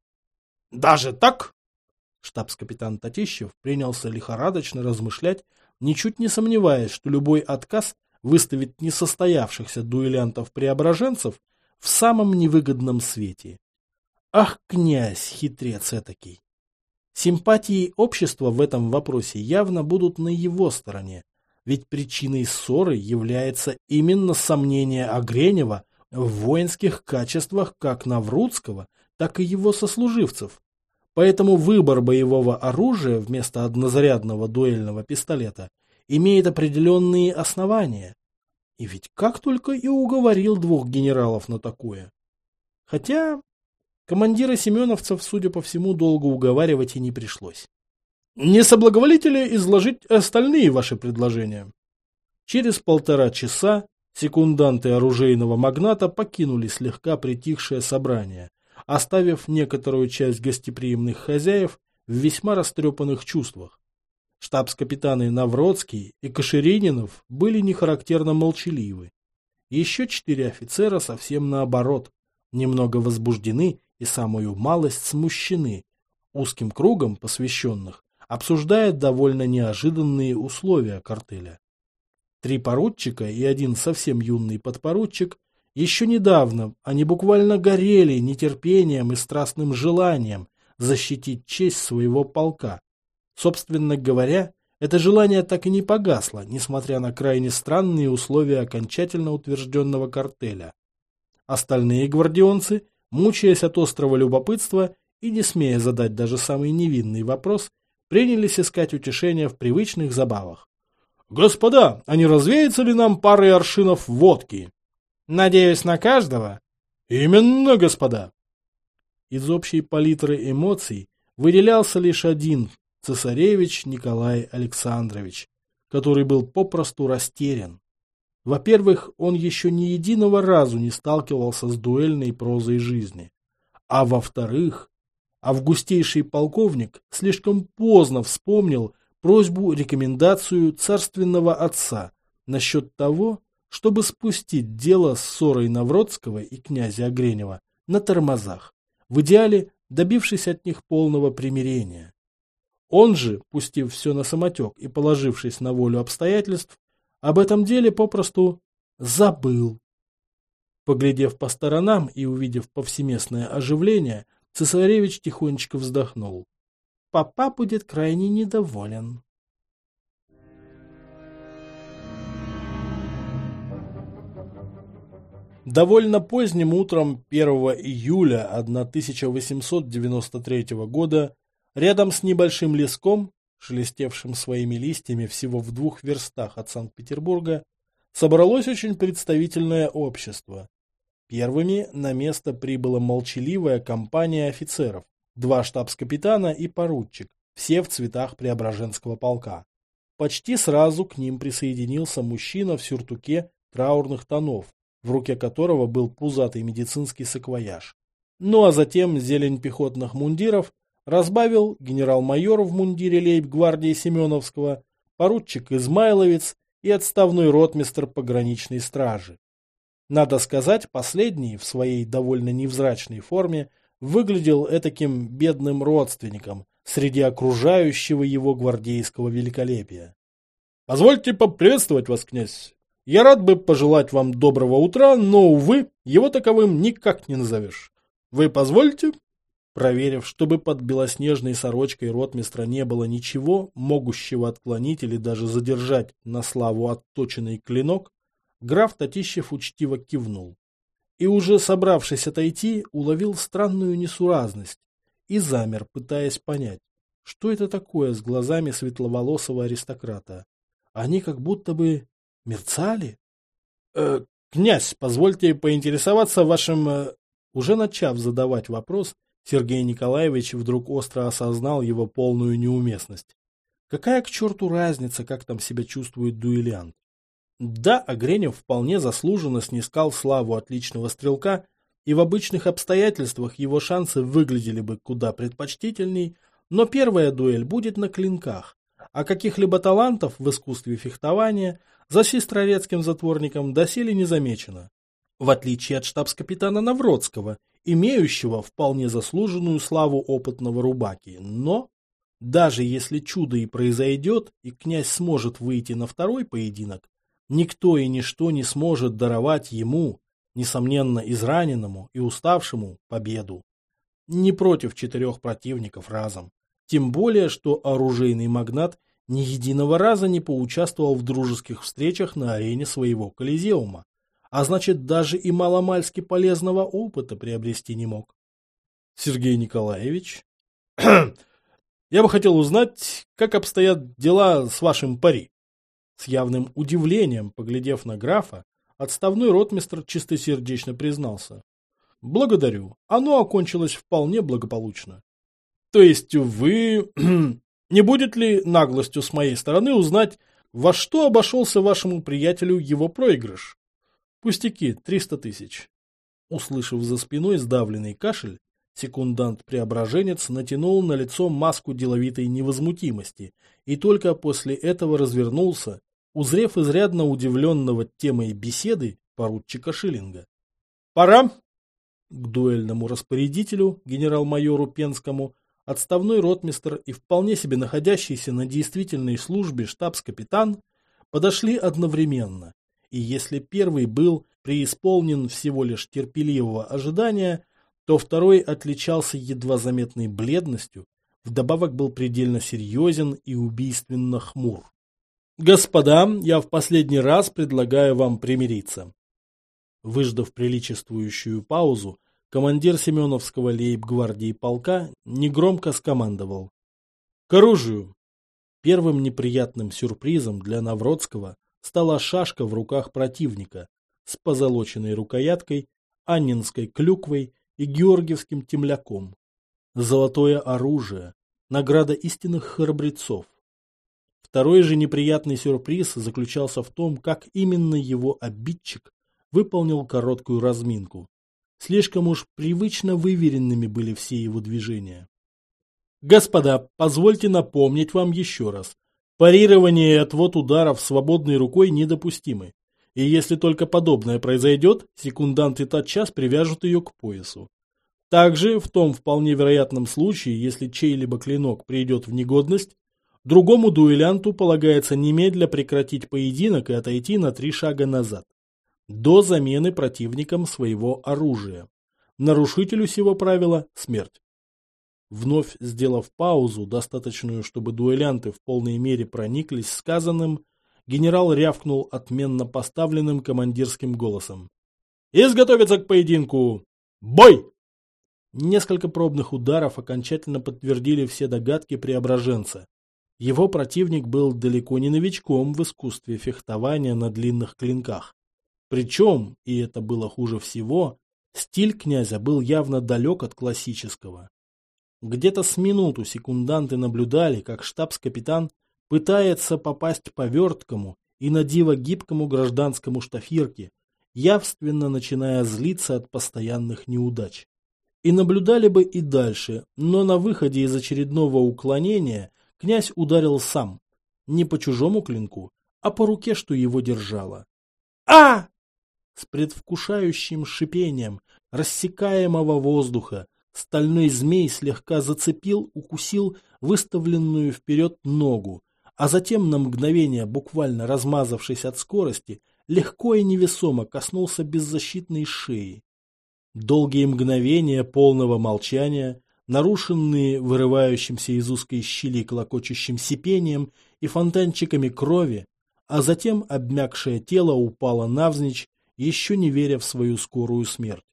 Даже так? Штабс-капитан Татищев принялся лихорадочно размышлять, ничуть не сомневаясь, что любой отказ выставит несостоявшихся дуэлянтов-преображенцев в самом невыгодном свете. Ах, князь, хитрец этакий! Симпатии общества в этом вопросе явно будут на его стороне, ведь причиной ссоры является именно сомнение Огренева в воинских качествах как Наврудского, так и его сослуживцев. Поэтому выбор боевого оружия вместо однозарядного дуэльного пистолета имеет определенные основания. И ведь как только и уговорил двух генералов на такое. Хотя командира семеновцев, судя по всему, долго уговаривать и не пришлось. Не соблаговолите ли изложить остальные ваши предложения? Через полтора часа секунданты оружейного магната покинули слегка притихшее собрание, оставив некоторую часть гостеприимных хозяев в весьма растрепанных чувствах. Штабс-капитаны Навродский и Каширининов были нехарактерно молчаливы. Еще четыре офицера совсем наоборот, немного возбуждены и самую малость смущены, узким кругом посвященных, обсуждая довольно неожиданные условия картеля. Три поручика и один совсем юный подпоручик Еще недавно они буквально горели нетерпением и страстным желанием защитить честь своего полка. Собственно говоря, это желание так и не погасло, несмотря на крайне странные условия окончательно утвержденного картеля. Остальные гвардионцы, мучаясь от острого любопытства и не смея задать даже самый невинный вопрос, принялись искать утешения в привычных забавах. «Господа, а не развеется ли нам парой аршинов водки?» «Надеюсь, на каждого?» «Именно, господа!» Из общей палитры эмоций выделялся лишь один цесаревич Николай Александрович, который был попросту растерян. Во-первых, он еще ни единого разу не сталкивался с дуэльной прозой жизни. А во-вторых, августейший полковник слишком поздно вспомнил просьбу-рекомендацию царственного отца насчет того, чтобы спустить дело с ссорой Навродского и князя Огренева на тормозах, в идеале добившись от них полного примирения. Он же, пустив все на самотек и положившись на волю обстоятельств, об этом деле попросту забыл. Поглядев по сторонам и увидев повсеместное оживление, цесаревич тихонечко вздохнул. Папа будет крайне недоволен. Довольно поздним утром первого июля тысяча восемьсот девяносто третьего года рядом с небольшим леском, шелестевшим своими листьями всего в двух верстах от Санкт-Петербурга, собралось очень представительное общество. Первыми на место прибыла молчаливая компания офицеров, два штабс-капитана и поручик, все в цветах Преображенского полка. Почти сразу к ним присоединился мужчина в сюртуке траурных тонов, в руке которого был пузатый медицинский саквояж. Ну а затем зелень пехотных мундиров разбавил генерал-майор в мундире лейб-гвардии Семеновского, поручик Измайловец и отставной ротмистр пограничной стражи. Надо сказать, последний в своей довольно невзрачной форме выглядел этаким бедным родственником среди окружающего его гвардейского великолепия. — Позвольте поприветствовать вас, князь. Я рад бы пожелать вам доброго утра, но, увы, его таковым никак не назовешь. Вы позволите? Проверив, чтобы под белоснежной сорочкой ротмистра не было ничего, могущего отклонить или даже задержать на славу отточенный клинок, граф Татищев учтиво кивнул. И уже собравшись отойти, уловил странную несуразность и замер, пытаясь понять, что это такое с глазами светловолосого аристократа. Они как будто бы мерцали? Э, князь, позвольте поинтересоваться вашим... Э... Уже начав задавать вопрос, Сергей Николаевич вдруг остро осознал его полную неуместность. Какая к черту разница, как там себя чувствует дуэлянт? Да, Огренев вполне заслуженно снискал славу отличного стрелка, и в обычных обстоятельствах его шансы выглядели бы куда предпочтительней, но первая дуэль будет на клинках, а каких-либо талантов в искусстве фехтования за сестрорецким затворником доселе не замечено. В отличие от штабс-капитана Навродского, имеющего вполне заслуженную славу опытного рубаки, но даже если чудо и произойдет, и князь сможет выйти на второй поединок, никто и ничто не сможет даровать ему, несомненно израненному и уставшему, победу. Не против четырех противников разом. Тем более, что оружейный магнат ни единого раза не поучаствовал в дружеских встречах на арене своего колизеума, а значит, даже и маломальски полезного опыта приобрести не мог. Сергей Николаевич, я бы хотел узнать, как обстоят дела с вашим пари. С явным удивлением, поглядев на графа, отставной ротмистр чистосердечно признался. Благодарю, оно окончилось вполне благополучно. То есть вы... Не будет ли наглостью с моей стороны узнать, во что обошелся вашему приятелю его проигрыш? Пустяки, триста тысяч. Услышав за спиной сдавленный кашель, секундант-преображенец натянул на лицо маску деловитой невозмутимости и только после этого развернулся, узрев изрядно удивленного темой беседы поручика Шиллинга. «Пора!» К дуэльному распорядителю, генерал-майору Пенскому, отставной ротмистр и вполне себе находящийся на действительной службе штабс-капитан подошли одновременно, и если первый был преисполнен всего лишь терпеливого ожидания, то второй отличался едва заметной бледностью, вдобавок был предельно серьезен и убийственно хмур. «Господа, я в последний раз предлагаю вам примириться». Выждав приличествующую паузу, командир Семеновского лейб-гвардии полка негромко скомандовал: «К оружию!» Первым неприятным сюрпризом для Навродского стала шашка в руках противника с позолоченной рукояткой, аннинской клюквой и георгиевским темляком. Золотое оружие, награда истинных храбрецов. Второй же неприятный сюрприз заключался в том, как именно его обидчик выполнил короткую разминку. Слишком уж привычно выверенными были все его движения. Господа, позвольте напомнить вам еще раз. Парирование и отвод ударов свободной рукой недопустимы. И если только подобное произойдет, секунданты тотчас привяжут ее к поясу. Также, в том вполне вероятном случае, если чей-либо клинок придет в негодность, другому дуэлянту полагается немедля прекратить поединок и отойти на три шага назад, до замены противником своего оружия. Нарушителю сего правила – смерть. Вновь сделав паузу, достаточную, чтобы дуэлянты в полной мере прониклись сказанным, генерал рявкнул отменно поставленным командирским голосом: «Изготовиться к поединку! Бой!» Несколько пробных ударов окончательно подтвердили все догадки преображенца. Его противник был далеко не новичком в искусстве фехтования на длинных клинках. Причем, и это было хуже всего, стиль князя был явно далек от классического. Где-то с минуту секунданты наблюдали, как штабс-капитан пытается попасть по верткому и на диво гибкому гражданскому штафирке, явственно начиная злиться от постоянных неудач. И наблюдали бы и дальше, но на выходе из очередного уклонения князь ударил сам, не по чужому клинку, а по руке, что его держала. «А!» С предвкушающим шипением рассекаемого воздуха стальной змей слегка зацепил, укусил выставленную вперед ногу, а затем на мгновение, буквально размазавшись от скорости, легко и невесомо коснулся беззащитной шеи. Долгие мгновения полного молчания, нарушенные вырывающимся из узкой щели клокочущим сипением и фонтанчиками крови, а затем обмякшее тело упало навзничь, еще не веря в свою скорую смерть.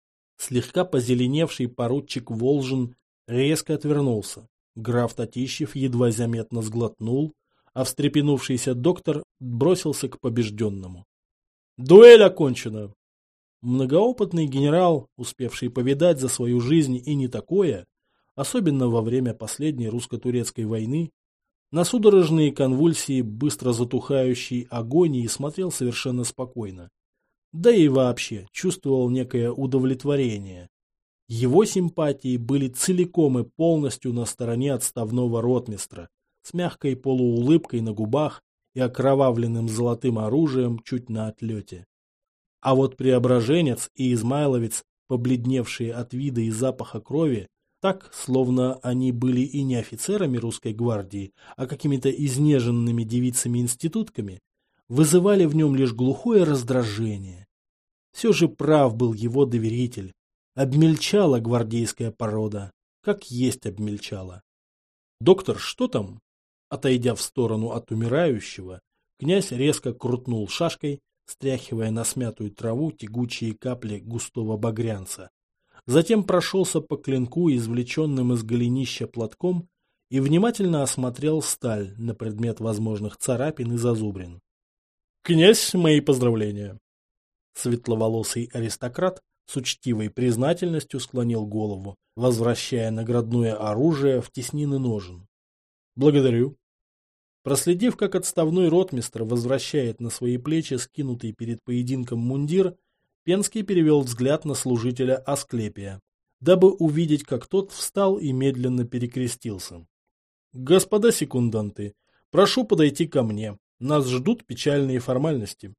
Слегка позеленевший поручик Волжин резко отвернулся. Граф Татищев едва заметно сглотнул, а встрепенувшийся доктор бросился к побежденному. «Дуэль окончена!» Многоопытный генерал, успевший повидать за свою жизнь и не такое, особенно во время последней русско-турецкой войны, на судорожные конвульсии быстро затухающей агонии смотрел совершенно спокойно. Да и вообще чувствовал некое удовлетворение. Его симпатии были целиком и полностью на стороне отставного ротмистра, с мягкой полуулыбкой на губах и окровавленным золотым оружием чуть на отлете. А вот преображенец и измайловец, побледневшие от вида и запаха крови, так, словно они были и не офицерами русской гвардии, а какими-то изнеженными девицами-институтками, вызывали в нем лишь глухое раздражение. Все же прав был его доверитель. Обмельчала гвардейская порода, как есть обмельчала. «Доктор, что там?» Отойдя в сторону от умирающего, князь резко крутнул шашкой, стряхивая на смятую траву тягучие капли густого багрянца. Затем прошелся по клинку, извлеченным из голенища платком, и внимательно осмотрел сталь на предмет возможных царапин и зазубрин. «Князь, мои поздравления!» Светловолосый аристократ с учтивой признательностью склонил голову, возвращая наградное оружие в теснины ножен. «Благодарю». Проследив, как отставной ротмистр возвращает на свои плечи скинутый перед поединком мундир, Пенский перевел взгляд на служителя Асклепия, дабы увидеть, как тот встал и медленно перекрестился. «Господа секунданты, прошу подойти ко мне. Нас ждут печальные формальности».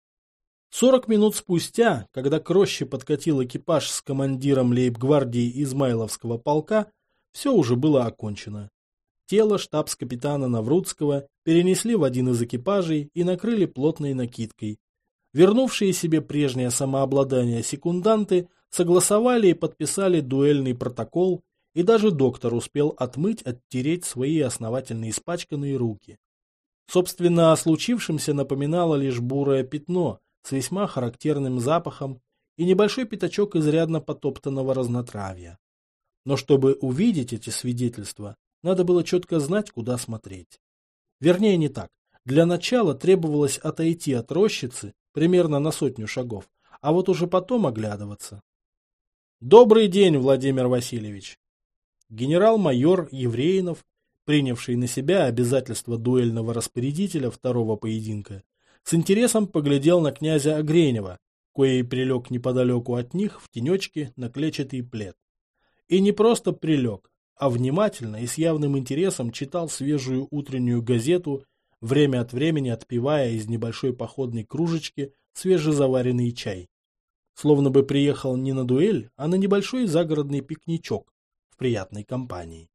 Сорок минут спустя, когда к роще подкатил экипаж с командиром лейб-гвардии Измайловского полка, все уже было окончено. Тело штабс-капитана Наврудского перенесли в один из экипажей и накрыли плотной накидкой. Вернувшие себе прежнее самообладание секунданты согласовали и подписали дуэльный протокол, и даже доктор успел отмыть, оттереть свои основательно испачканные руки. Собственно, о случившемся напоминало лишь бурое пятно с весьма характерным запахом и небольшой пятачок изрядно потоптанного разнотравья. Но чтобы увидеть эти свидетельства, надо было четко знать, куда смотреть. Вернее, не так. Для начала требовалось отойти от рощицы примерно на сотню шагов, а вот уже потом оглядываться. «Добрый день, Владимир Васильевич!» Генерал-майор Евреинов, принявший на себя обязательства дуэльного распорядителя второго поединка, с интересом поглядел на князя Огренева, коей прилег неподалеку от них в тенечке на клетчатый плед. И не просто прилег, а внимательно и с явным интересом читал свежую утреннюю газету, время от времени отпивая из небольшой походной кружечки свежезаваренный чай. Словно бы приехал не на дуэль, а на небольшой загородный пикничок в приятной компании.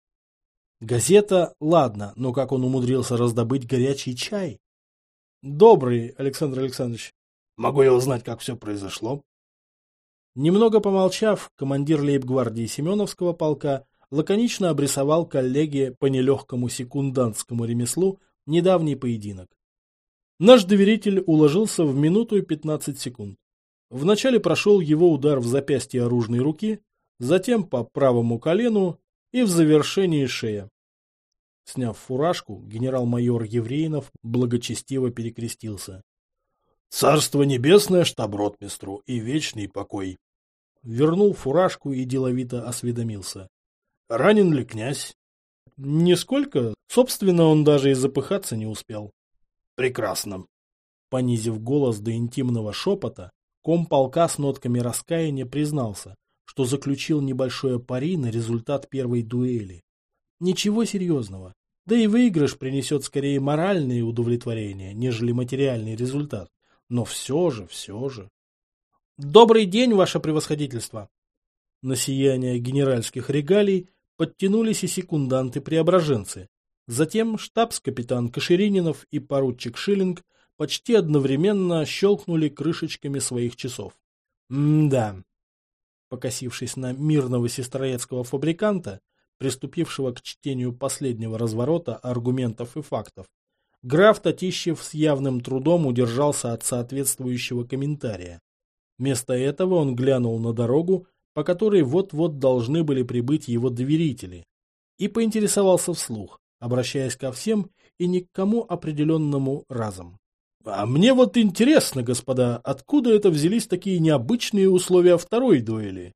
Газета, ладно, но как он умудрился раздобыть горячий чай? Добрый, Александр Александрович. Могу я узнать, как все произошло? Немного помолчав, командир лейб-гвардии Семеновского полка лаконично обрисовал коллеге по нелегкому секундантскому ремеслу недавний поединок. Наш доверитель уложился в минуту и пятнадцать секунд. Вначале прошел его удар в запястье оружной руки, затем по правому колену и в завершении шея. Сняв фуражку, генерал-майор Евреинов благочестиво перекрестился. «Царство небесное штаб-ротмистру и вечный покой!» Вернул фуражку и деловито осведомился. «Ранен ли князь?» «Нисколько. Собственно, он даже и запыхаться не успел». «Прекрасно!» Понизив голос до интимного шепота, комполка с нотками раскаяния признался, что заключил небольшое пари на результат первой дуэли. Ничего серьезного. Да и выигрыш принесет скорее моральное удовлетворение, нежели материальный результат. Но все же, все же. «Добрый день, ваше превосходительство!» На сияние генеральских регалий подтянулись и секунданты-преображенцы. Затем штабс-капитан Каширининов и поручик Шиллинг почти одновременно щелкнули крышечками своих часов. М-да. Покосившись на мирного сестроецкого фабриканта, приступившего к чтению последнего разворота аргументов и фактов, граф Татищев с явным трудом удержался от соответствующего комментария. Вместо этого он глянул на дорогу, по которой вот-вот должны были прибыть его доверители, и поинтересовался вслух, обращаясь ко всем и ни к кому определенному разом. «А мне вот интересно, господа, откуда это взялись такие необычные условия второй дуэли?»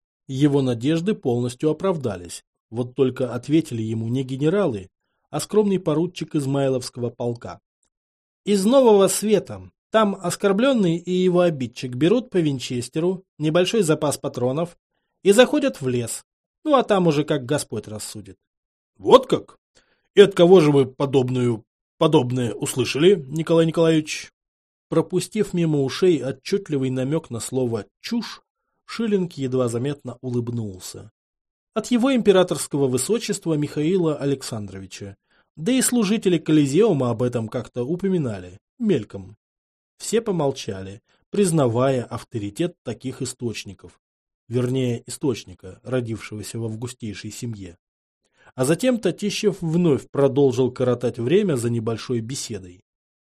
Его надежды полностью оправдались, вот только ответили ему не генералы, а скромный поручик Измайловского полка. «Из Нового Света. Там оскорбленный и его обидчик берут по винчестеру, небольшой запас патронов и заходят в лес. Ну а там уже как Господь рассудит». «Вот как? И от кого же вы подобную, подобное услышали, Николай Николаевич?» Пропустив мимо ушей отчетливый намек на слово «чушь», Шиллинг едва заметно улыбнулся. От его императорского высочества Михаила Александровича, да и служители Колизеума об этом как-то упоминали, мельком. Все помолчали, признавая авторитет таких источников, вернее, источника, родившегося в августейшей семье. А затем Татищев вновь продолжил коротать время за небольшой беседой.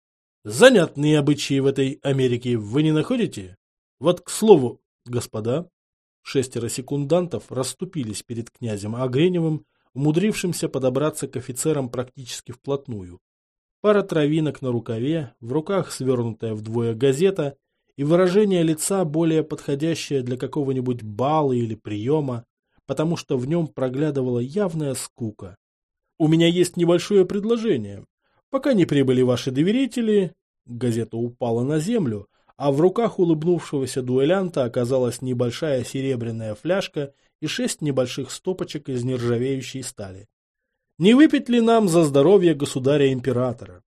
«Занятные обычаи в этой Америке вы не находите? Вот, к слову, господа...» Шестеро секундантов расступились перед князем Огреневым, умудрившимся подобраться к офицерам практически вплотную. Пара травинок на рукаве, в руках свернутая вдвое газета и выражение лица, более подходящее для какого-нибудь бала или приема, потому что в нем проглядывала явная скука. «У меня есть небольшое предложение. Пока не прибыли ваши доверители...» Газета упала на землю, а в руках улыбнувшегося дуэлянта оказалась небольшая серебряная фляжка и шесть небольших стопочек из нержавеющей стали. «Не выпить ли нам за здоровье государя-императора?»